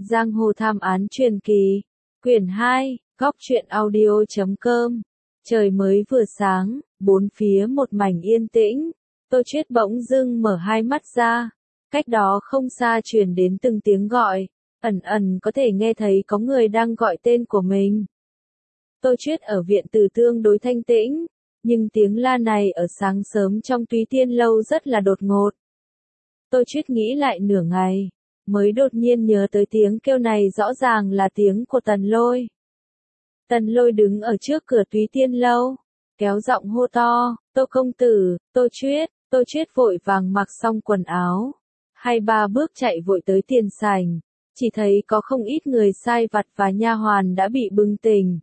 Giang hồ thám án truyền kỳ, quyển 2, góc truyện audio.com. Trời mới vừa sáng, bốn phía một mảnh yên tĩnh, Tô Chuyết bỗng dưng mở hai mắt ra, cách đó không xa truyền đến từng tiếng gọi, ẩn ẩn có thể nghe thấy có người đang gọi tên của mình. Tô Chuyết ở viện tử tương đối thanh tĩnh, nhưng tiếng la này ở sáng sớm trong Túy Tiên lâu rất là đột ngột. Tô Chuyết nghĩ lại nửa ngày, mới đột nhiên nhớ tới tiếng kêu này rõ ràng là tiếng của Tần Lôi. Tần Lôi đứng ở trước cửa Túy Tiên lâu, kéo giọng hô to, Tô công tử, Tô Chuyết vội vàng mặc xong quần áo, 2-3 bước chạy vội tới tiền sảnh, chỉ thấy có không ít người sai vặt và nha hoàn đã bị bừng tỉnh.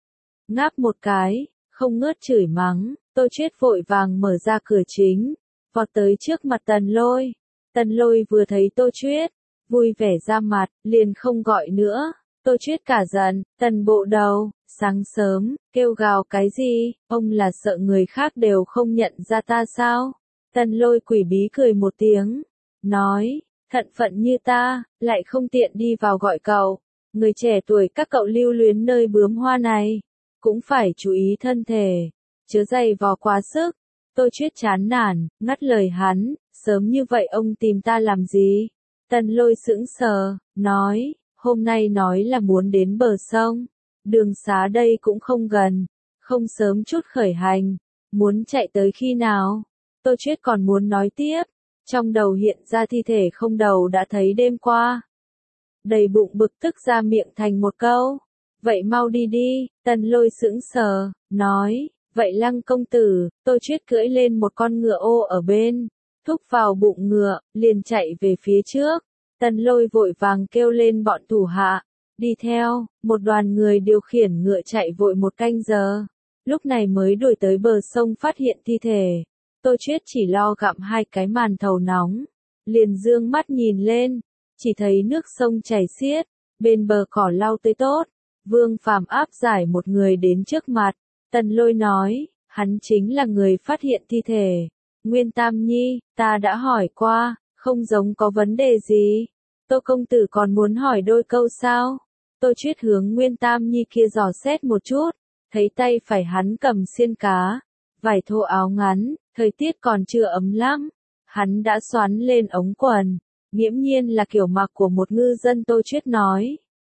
Ngáp một cái, không ngớt chửi mắng, Tô Chuyết vội vàng mở ra cửa chính, vọt tới trước mặt Tần Lôi. Tần Lôi vừa thấy Tô Chuyết, vui vẻ ra mặt, liền không gọi nữa. Tô Chuyết cả giận, Tần bộ đầu, sáng sớm, kêu gào cái gì, ông là sợ người khác đều không nhận ra ta sao? Tần Lôi quỷ bí cười một tiếng, nói, thận phận như ta, lại không tiện đi vào gọi cậu. Người trẻ tuổi các cậu lưu luyến nơi bướm hoa này, cũng phải chú ý thân thể, chớ dày vò quá sức. Tô Chuyết chán nản, ngắt lời hắn, sớm như vậy ông tìm ta làm gì? Tần Lôi sững sờ, nói, hôm nay nói là muốn đến bờ sông, đường xá đây cũng không gần, không sớm chút khởi hành, muốn chạy tới khi nào? Tô Chuyết còn muốn nói tiếp, trong đầu hiện ra thi thể không đầu đã thấy đêm qua. Đầy bụng bực tức ra miệng thành một câu, vậy mau đi đi. Tần Lôi sững sờ, nói, vậy Lăng công tử. Tô Chuyết cưỡi lên một con ngựa ô ở bên, thúc vào bụng ngựa, liền chạy về phía trước. Tần Lôi vội vàng kêu lên bọn thủ hạ, đi theo. Một đoàn người điều khiển ngựa chạy vội một canh giờ, lúc này mới đuổi tới bờ sông phát hiện thi thể. Tô Chuyết chỉ lo gặm 2 cái màn thầu nóng, liền dương mắt nhìn lên, chỉ thấy nước sông chảy xiết, bên bờ cỏ lau tươi tốt. Vương Phàm áp giải một người đến trước mặt, Tần Lôi nói, hắn chính là người phát hiện thi thể. Nguyên Tam Nhi, ta đã hỏi qua, không giống có vấn đề gì. Tô công tử còn muốn hỏi đôi câu sao? Tô Chuyết hướng Nguyên Tam Nhi kia dò xét một chút, thấy tay phải hắn cầm xiên cá, vải thô áo ngắn, thời tiết còn chưa ấm lắm. Hắn đã xoắn lên ống quần, nghiễm nhiên là kiểu mặc của một ngư dân. Tô Chuyết nói,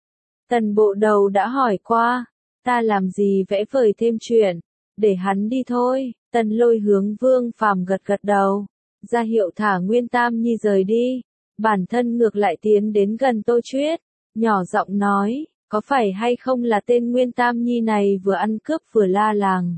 Tần bộ đầu đã hỏi qua, ta làm gì vẽ vời thêm chuyện, để hắn đi thôi. Tần Lôi hướng Vương Phàm gật gật đầu, ra hiệu thả Nguyên Tam Nhi rời đi, bản thân ngược lại tiến đến gần Tô Chuyết, nhỏ giọng nói, có phải hay không là tên Nguyên Tam Nhi này vừa ăn cướp vừa la làng,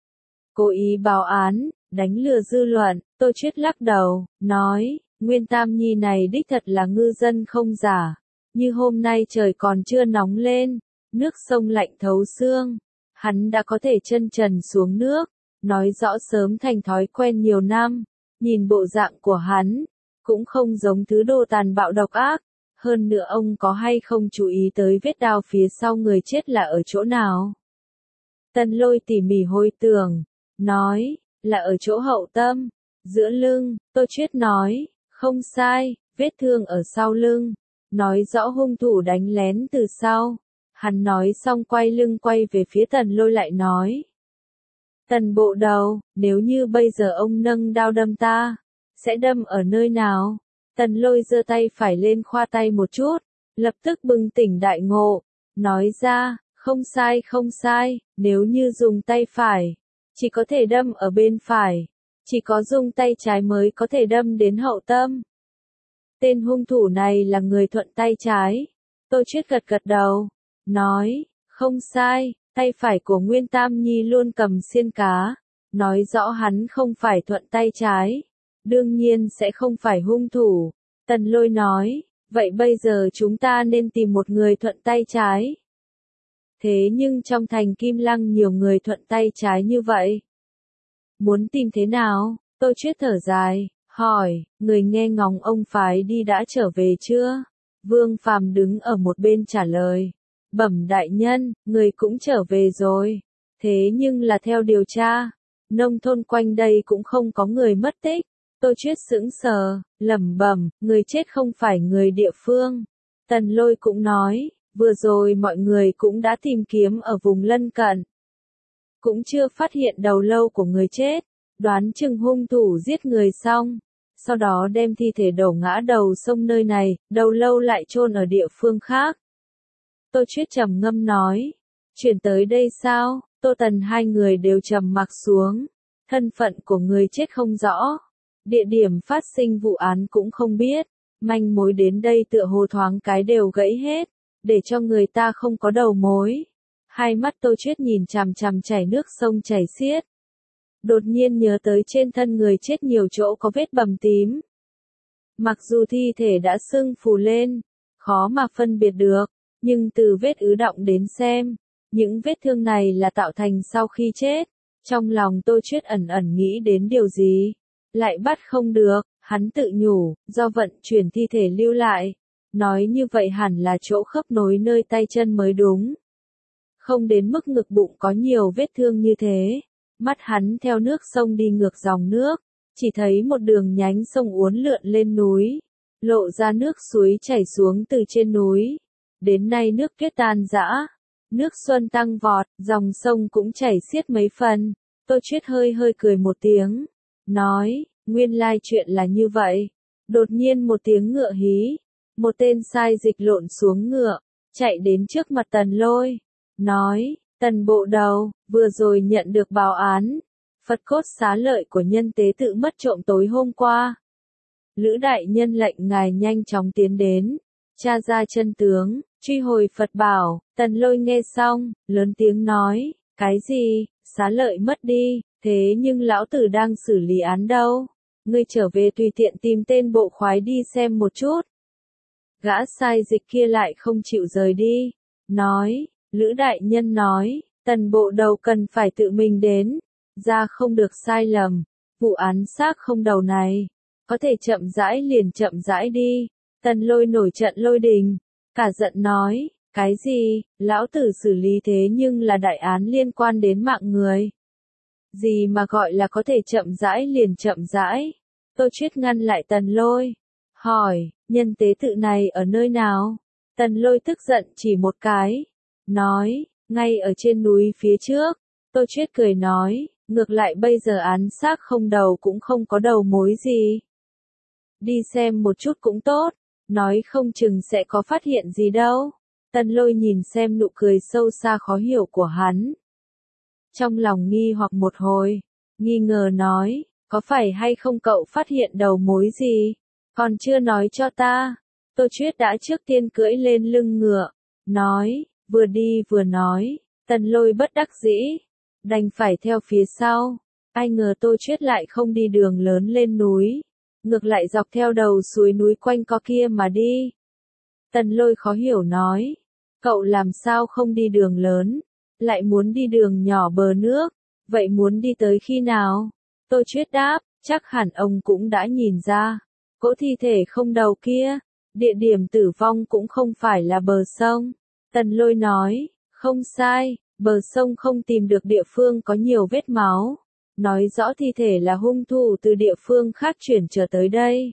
cố ý báo án, đánh lừa dư luận? Tô Chuyết lắc đầu, nói, Nguyên Tam Nhi này đích thật là ngư dân không giả. Như hôm nay trời còn chưa nóng lên, nước sông lạnh thấu xương, hắn đã có thể chân trần xuống nước, nói rõ sớm thành thói quen nhiều năm. Nhìn bộ dạng của hắn, cũng không giống thứ đồ tàn bạo độc ác. Hơn nữa ông có hay không chú ý tới vết đao phía sau người chết là ở chỗ nào? Tần Lôi tỉ mỉ hồi tưởng, nói, là ở chỗ hậu tâm, giữa lưng. Tô Chuyết nói, không sai, vết thương ở sau lưng, nói rõ hung thủ đánh lén từ sau. Hắn nói xong quay lưng quay về phía Tần Lôi lại nói, Tần bộ đầu, nếu như bây giờ ông nâng đao đâm ta, sẽ đâm ở nơi nào? Tần Lôi giơ tay phải lên khoa tay một chút, lập tức bừng tỉnh đại ngộ, nói ra, không sai, nếu như dùng tay phải, chỉ có thể đâm ở bên phải, chỉ có dùng tay trái mới có thể đâm đến hậu tâm. Tên hung thủ này là người thuận tay trái. Tô Chuyết gật gật đầu, nói, không sai, tay phải của Nguyên Tam Nhi luôn cầm xiên cá, nói rõ hắn không phải thuận tay trái, đương nhiên sẽ không phải hung thủ. Tần Lôi nói, vậy bây giờ chúng ta nên tìm một người thuận tay trái. Thế nhưng trong thành Kim Lăng nhiều người thuận tay trái như vậy, muốn tìm thế nào? Tô Chuyết thở dài, hỏi, người nghe ngóng ông phái đi đã trở về chưa? Vương Phàm đứng ở một bên trả lời, bẩm đại nhân, người cũng trở về rồi. Thế nhưng là theo điều tra, nông thôn quanh đây cũng không có người mất tích. Tô Chuyết sững sờ, lẩm bẩm, người chết không phải người địa phương. Tần Lôi cũng nói, vừa rồi mọi người cũng đã tìm kiếm ở vùng lân cận. Cũng chưa phát hiện đầu lâu của người chết, đoán chừng hung thủ giết người xong. Sau đó đem thi thể đổ ngã đầu sông nơi này, đầu lâu lại chôn ở địa phương khác. Tô Chuyết trầm ngâm nói, chuyển tới đây sao? Tô Tần hai người đều trầm mặc xuống. Thân phận của người chết không rõ. Địa điểm phát sinh vụ án cũng không biết. Manh mối đến đây tựa hồ thoáng cái đều gãy hết. Để cho người ta không có đầu mối. Hai mắt Tô Chuyết nhìn chằm chằm chảy nước sông chảy xiết. Đột nhiên nhớ tới trên thân người chết nhiều chỗ có vết bầm tím. Mặc dù thi thể đã sưng phù lên, khó mà phân biệt được, nhưng từ vết ứ đọng đến xem, những vết thương này là tạo thành sau khi chết. Trong lòng Tô Chuyết ẩn ẩn nghĩ đến điều gì, lại bắt không được, hắn tự nhủ, do vận chuyển thi thể lưu lại. Nói như vậy hẳn là chỗ khớp nối nơi tay chân mới đúng. Không đến mức ngực bụng có nhiều vết thương như thế. Mắt hắn theo nước sông đi ngược dòng nước, chỉ thấy một đường nhánh sông uốn lượn lên núi, lộ ra nước suối chảy xuống từ trên núi. Đến nay nước tuyết tan rã, nước xuân tăng vọt, dòng sông cũng chảy xiết mấy phần. Tô Chuyết hơi hơi cười một tiếng, nói, nguyên lai chuyện là như vậy. Đột nhiên một tiếng ngựa hí, một tên sai dịch lộn xuống ngựa, chạy đến trước mặt Tần Lôi, nói, Tần bộ đầu, vừa rồi nhận được báo án, Phật cốt xá lợi của nhân tế tự mất trộm tối hôm qua. Lữ đại nhân lệnh ngài nhanh chóng tiến đến, tra ra chân tướng, truy hồi Phật bảo. Tần Lôi nghe xong, lớn tiếng nói, cái gì, xá lợi mất đi, thế nhưng lão tử đang xử lý án đâu, ngươi trở về tùy tiện tìm tên bộ khoái đi xem một chút. Gã sai dịch kia lại không chịu rời đi, nói, Lữ đại nhân nói, Tần bộ đầu cần phải tự mình đến, ra không được sai lầm, vụ án xác không đầu này, có thể chậm rãi liền chậm rãi đi. Tần Lôi nổi trận lôi đình, cả giận nói, cái gì, lão tử xử lý thế nhưng là đại án liên quan đến mạng người. Gì mà gọi là có thể chậm rãi liền chậm rãi. Tô Chuyết ngăn lại Tần Lôi, hỏi, nhân tế tự này ở nơi nào? Tần Lôi tức giận chỉ một cái, nói, ngay ở trên núi phía trước. Tô Chuyết cười nói, ngược lại bây giờ án xác không đầu cũng không có đầu mối gì. Đi xem một chút cũng tốt, nói không chừng sẽ có phát hiện gì đâu. Tần Lôi nhìn xem nụ cười sâu xa khó hiểu của hắn. Trong lòng nghi hoặc một hồi, nghi ngờ nói, có phải hay không cậu phát hiện đầu mối gì, còn chưa nói cho ta. Tô Chuyết đã trước tiên cưỡi lên lưng ngựa, nói, vừa đi vừa nói. Tần Lôi bất đắc dĩ, đành phải theo phía sau. Ai ngờ Tô Chuyết lại không đi đường lớn lên núi, ngược lại dọc theo đầu suối núi quanh co kia mà đi. Tần Lôi khó hiểu nói, cậu làm sao không đi đường lớn, lại muốn đi đường nhỏ bờ nước, vậy muốn đi tới khi nào? Tô Chuyết đáp, chắc hẳn ông cũng đã nhìn ra, cỗ thi thể không đầu kia, địa điểm tử vong cũng không phải là bờ sông. Tần Lôi nói, không sai, bờ sông không tìm được địa phương có nhiều vết máu, nói rõ thi thể là hung thủ từ địa phương khác chuyển trở tới đây.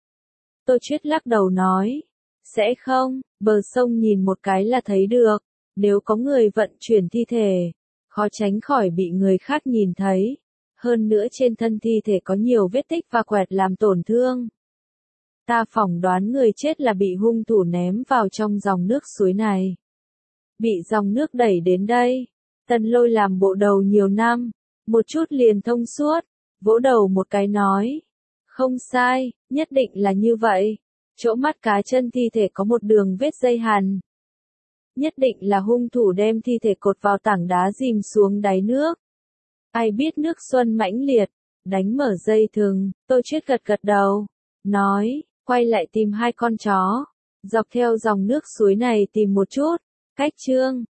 Tô Chuyết lắc đầu nói, sẽ không, bờ sông nhìn một cái là thấy được, nếu có người vận chuyển thi thể, khó tránh khỏi bị người khác nhìn thấy. Hơn nữa trên thân thi thể có nhiều vết tích và quẹt làm tổn thương. Ta phỏng đoán người chết là bị hung thủ ném vào trong dòng nước suối này. Bị dòng nước đẩy đến đây. Tần Lôi làm bộ đầu nhiều năm, một chút liền thông suốt, vỗ đầu một cái nói. Không sai, nhất định là như vậy. Chỗ mắt cá chân thi thể có một đường vết dây hằn. Nhất định là hung thủ đem thi thể cột vào tảng đá dìm xuống đáy nước. Ai biết nước xuân mãnh liệt, đánh mở dây thừng. Tô Chuyết gật gật đầu, nói, quay lại tìm hai con chó, dọc theo dòng nước suối này tìm một chút. Cách chương